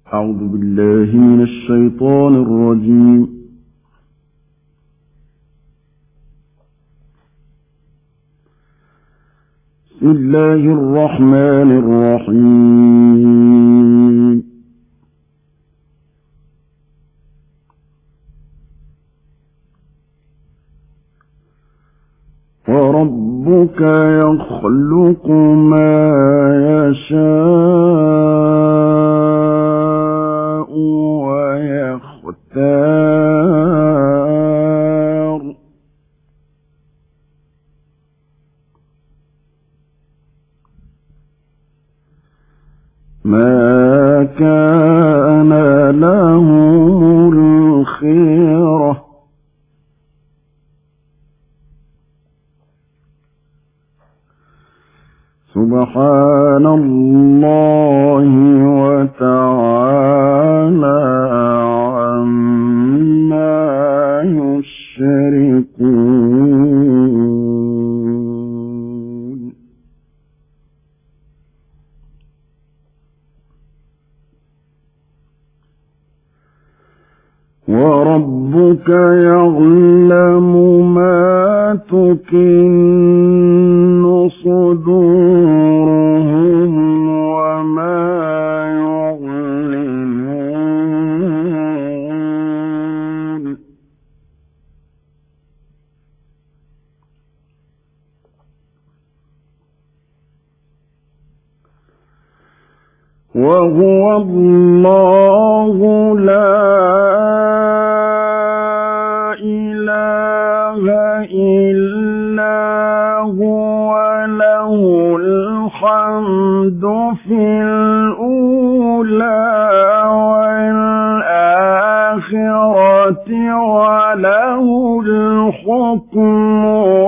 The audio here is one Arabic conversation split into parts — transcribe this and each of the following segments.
أعوذ بالله من الشيطان الرجيم. بسم الله الرحمن الرحيم. وربك يخلق ما يشاء ويختار ما كان لهم الخيرة سبحان الله وتعالى عما يشركون. وربك يعلم ما تكن صدورهم وما يعلنون. وهو الله لا إله إلا هو له الحمد في الأولى والآخرة وله الحكم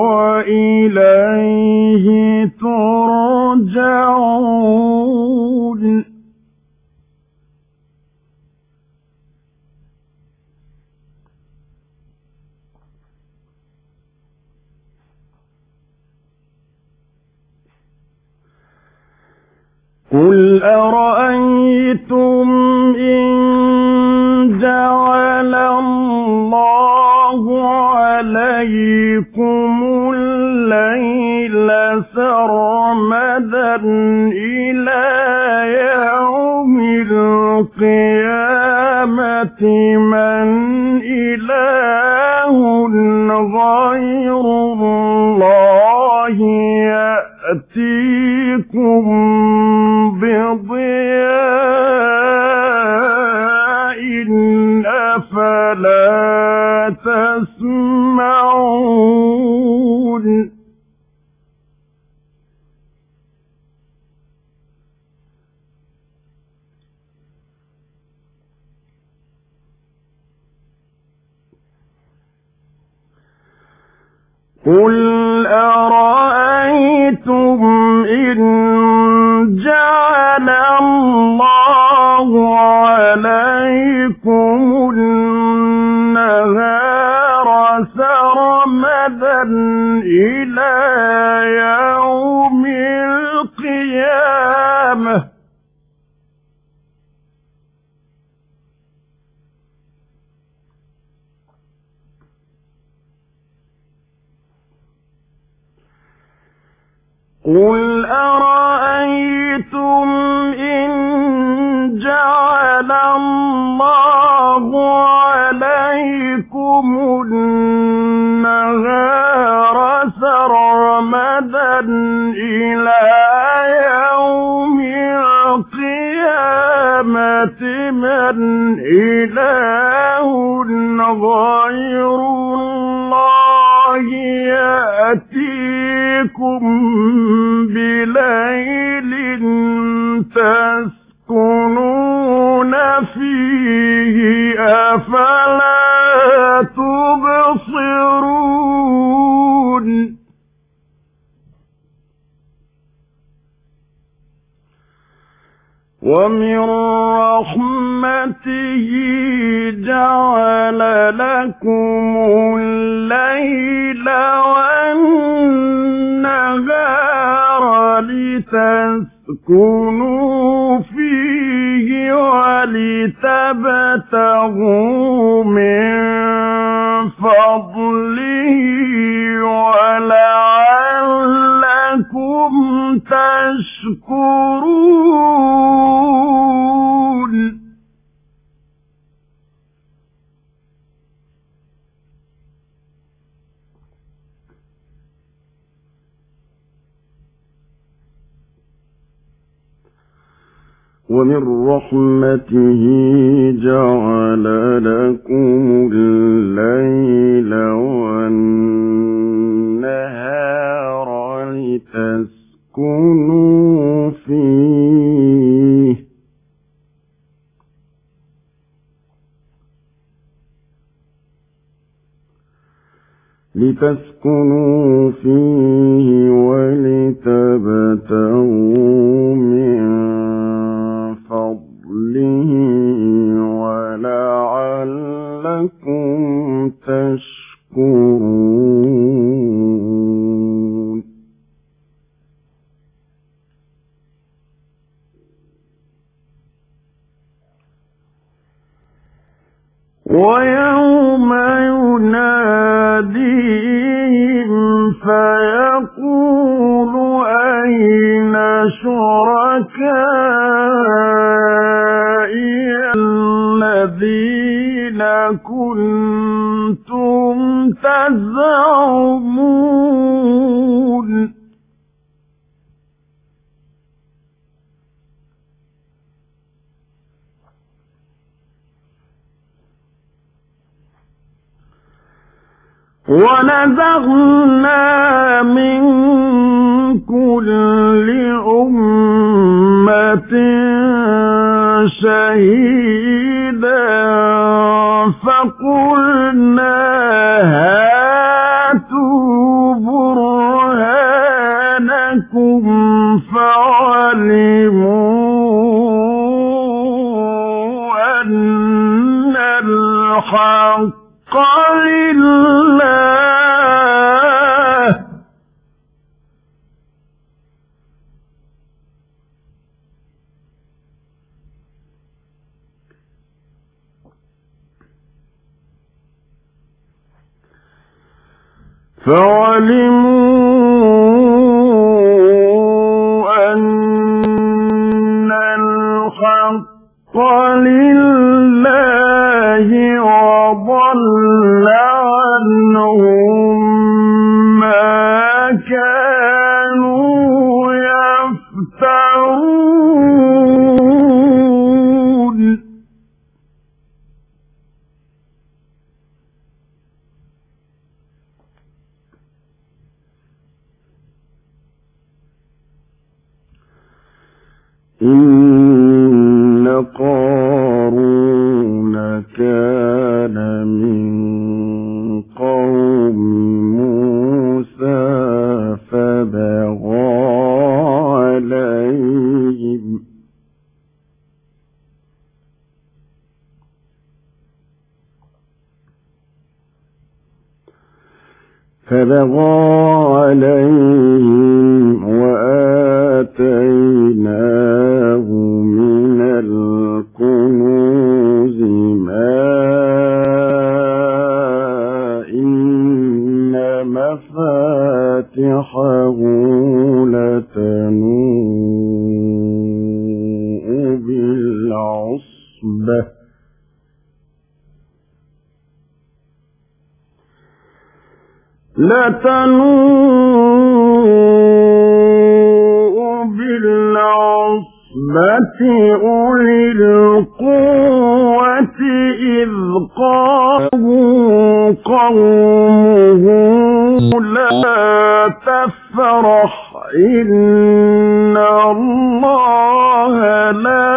وإليه ترجعون. قل أرأيتم إن جعل الله عليكم الليل سرمدا إلى يوم القيامة من إله غير الله يأتيكم بضياء أفلا تسمعون. قل أرأيتم إن جعل الله عليكم النهار سرمدا إلى يوم القيامة قل أرأيتم إن جعل الله عليكم النهار سرمدا إلى يوم القيامة من إله غير الله يأتيكم بليل تسكنون فيه أفلا تبصرون. ومن رحمته جعل لكم الليل والنهار لتسكنوا فيه ولتبتغوا ولتبتغوا من فضله ولعلكم تشكرون ومن رحمته جعل لكم الليل والنهار لتسكنوا فيه ولتبتغوا من فضله ولعلكم تشكرون ويوم يناديهم فيقول أين شركائي الذين كنتم تزعمون ونزعنا من كل أمة شهيدا فقلنا هاتوا برهانكم فعلموا أن الحق لله فعلموا أن الحق لله وضل عنهم ما كانوا يفترون إن قارون كان من قوم موسى فبغى عليهم وآتيناه من الكنوز ما إن مفاتحه لتنوء بالعصبة أولي القوة إذ قالوا قومه لا تفرح إن الله لا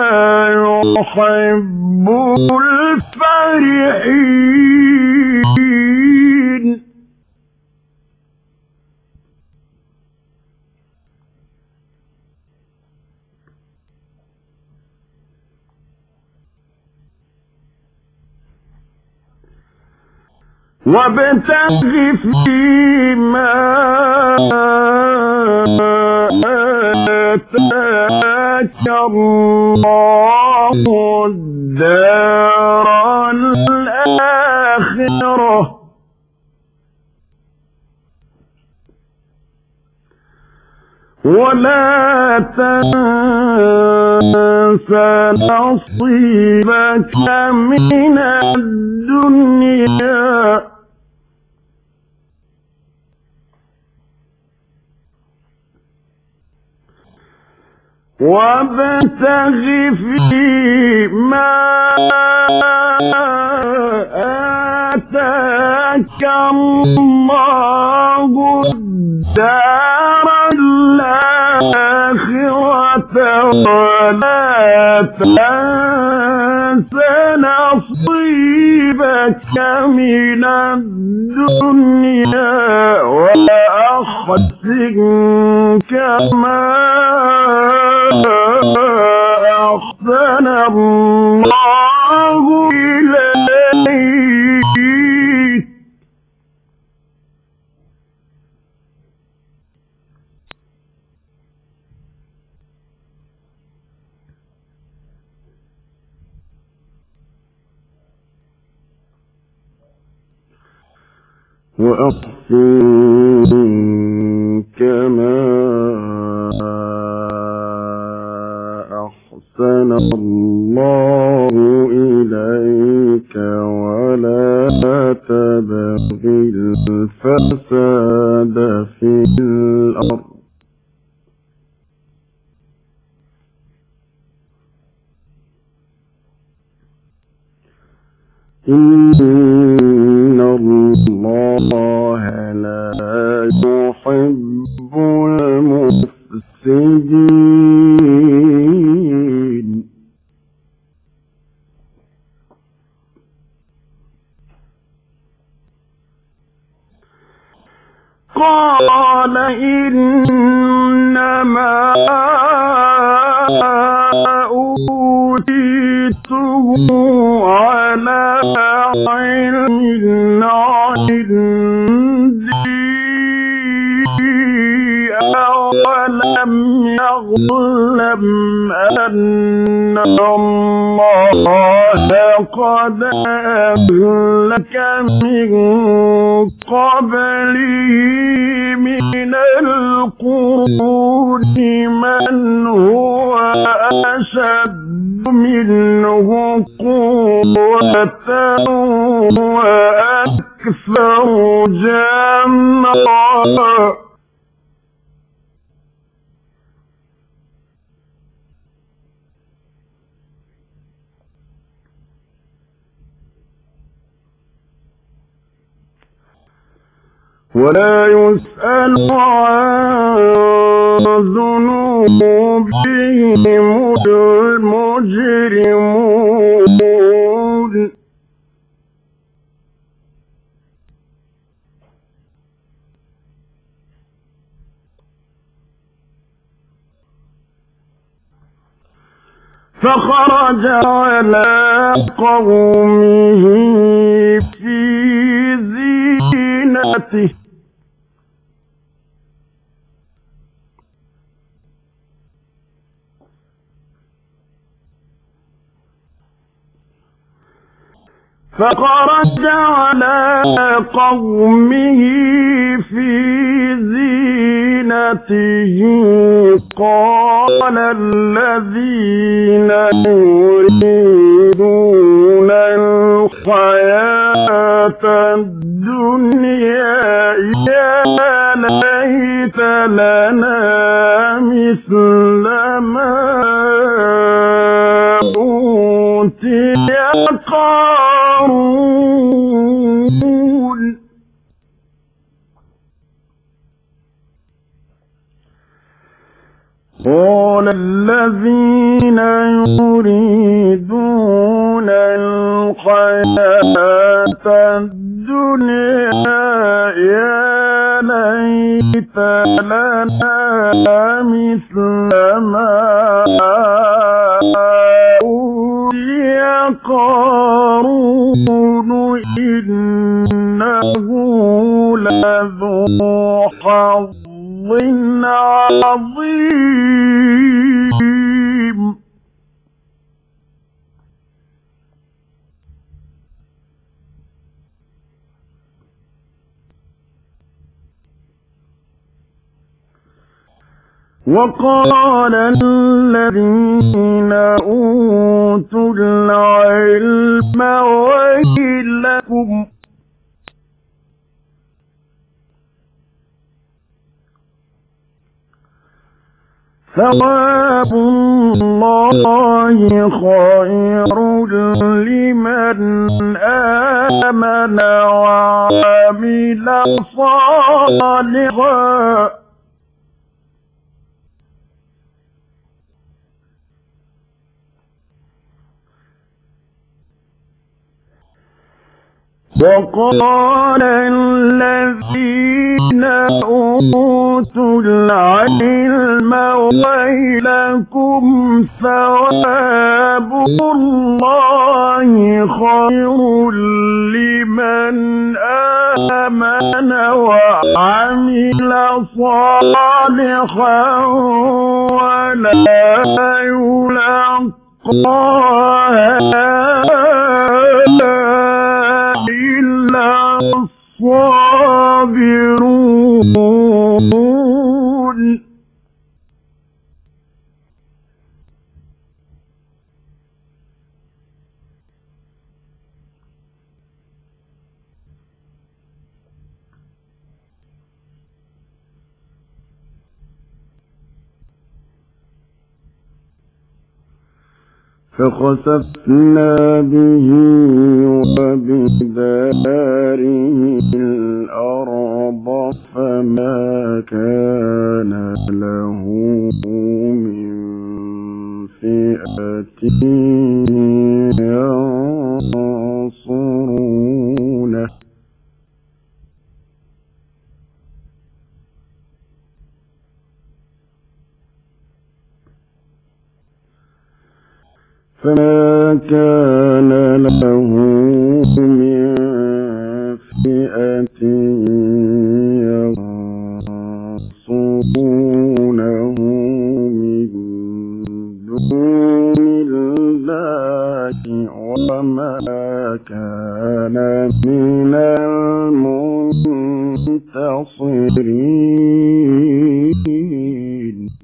يحب الفرحين وابتغ فيما آتاك الله الدار الآخرة ولا تنس نصيبك من الدنيا وابتغ فيما آتاك الله الدار الآخرة ولا تنس نصيبك من الدنيا وأحسن كما أحسن الله إليك وأحسن كما أحسن الله إليك ولا تبغ الفساد في الأرض إن الله لا يحب المفسدين قال إنما أوتيته على علم عندي أولم يعلم أن الله قد أهلك من قبله من القرون من هو أشد منه قوة وأكثر جمعا ولا يسأل عن ذنوبهم المجرمون فخرج على قومه في زينته فخرج على قومه في زينته قال الذين يريدون الحياة الدنيا يا ليت لنا مثل ما أوتي قارون قال الذين يريدون الحياة الدنيا يا ليت لنا مثل ما أوتي قارون إنه لذو حظ عظيم. وقال الذين أوتوا العلم ويلكم ثواب الله خير لمن آمن وعمل صالحا. وقال الذين أوتوا العلم ويلكم ثواب الله خير لمن آمن وعمل صالحا ولا يلقاها الصابرون. فخسفنا به وبداره الأرض فما كان له من فئة ينصرونه فما كان له من فئة ينصرونه من دون الله وما كان من المنتصرين.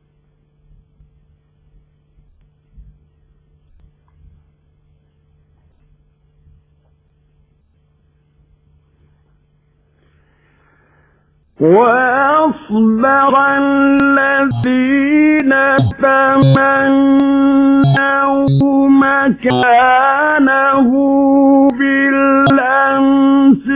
وأصبح الذين تمنوا مكانه بالأمس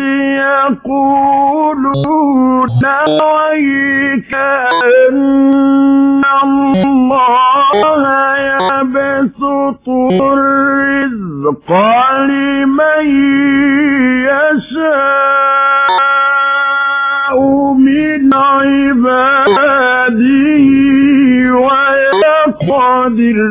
يقولون ويك أن الله يبسط الرزق لمن يشاء من عباده ويقدر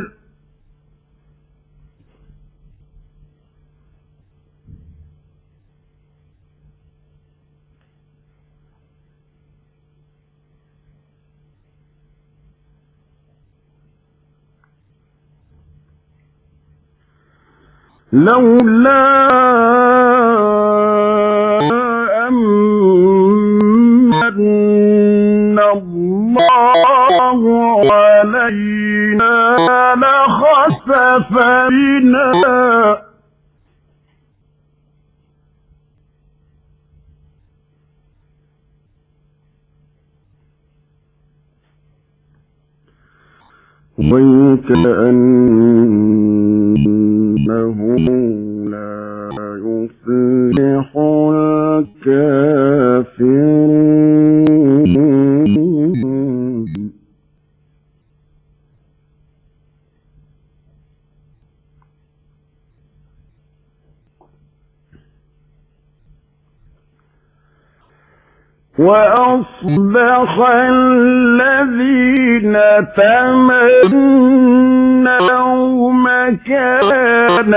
لولا أمن الله علينا لخسف بنا وكأنه لا يفلح الكافرون. وأصبح الذين تمنوا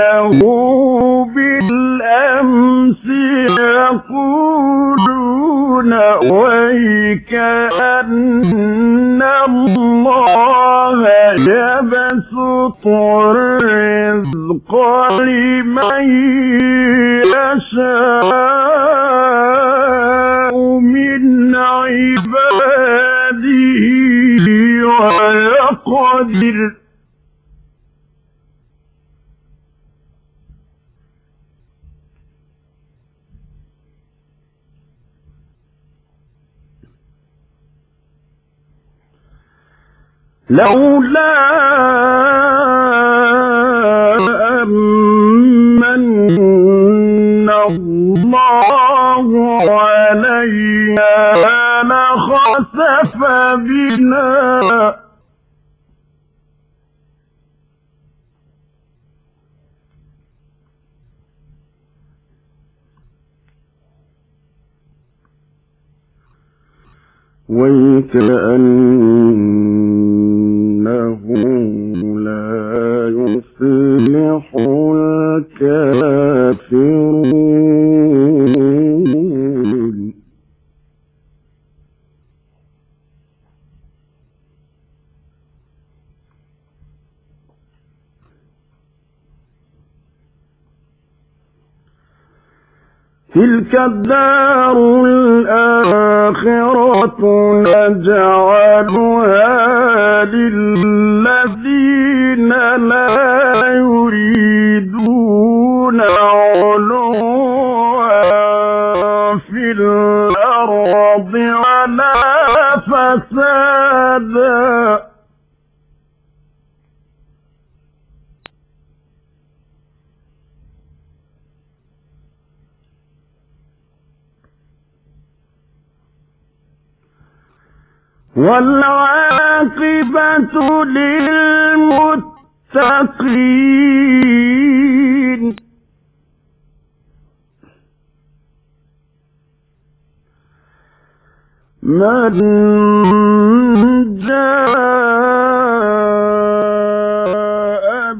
مكانه بالأمس يقولون ويكأن الله يبسط الرزق لمن يشاء من عباده ويقدر لولا أمن الله علينا لخسف بنا ويكأنه لا يفلح الكافرون تلك الدار الآخرة نجعلها للذين لا يريدون علوا في الأرض ولا فسادا والعاقبة للمتقين من جاء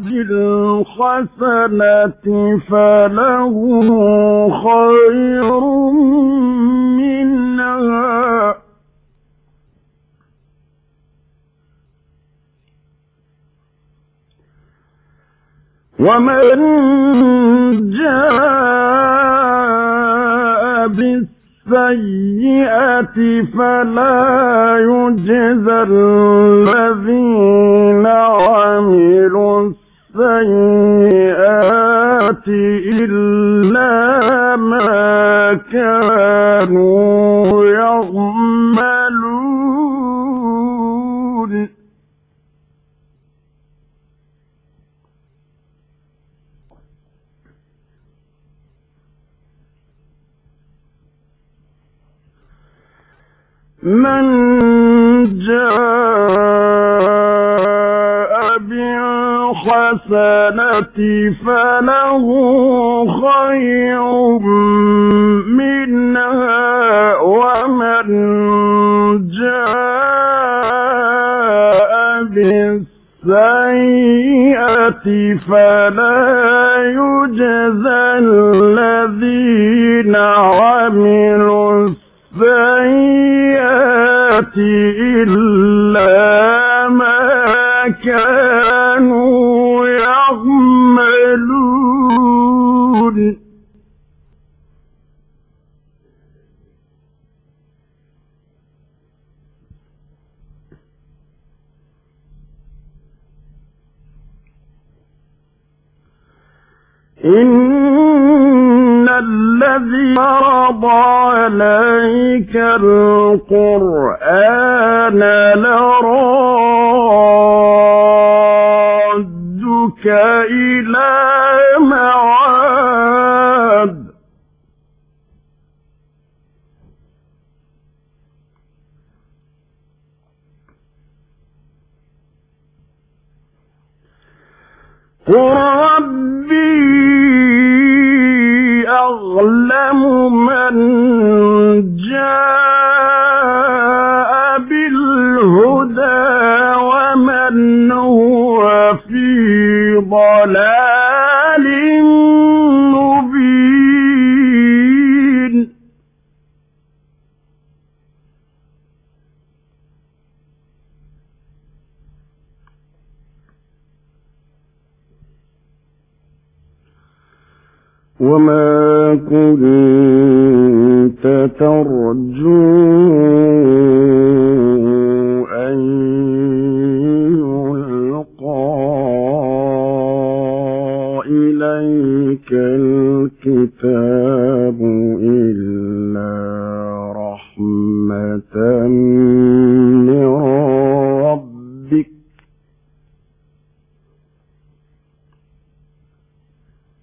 بالحسنة فله خير منها ومن جاء بالسيئة فلا يجزى الذين عملوا السيئات إلا ما كانوا يعملون من جاء بالحسنة فله خير منها ومن جاء بالسيئة فلا يجزى الذين عملوا السيئات إلا ما كانوا يعملون إن الذي فرض عليك القرآن لرادك إلى معاد قل ربي أعلم من جاء بالهدى ومن هو في ضلال مبين وما كنت ترجو أن يلقى إليك الكتاب إلا رحمة من ربك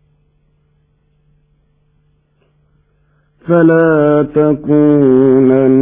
فلا تكونن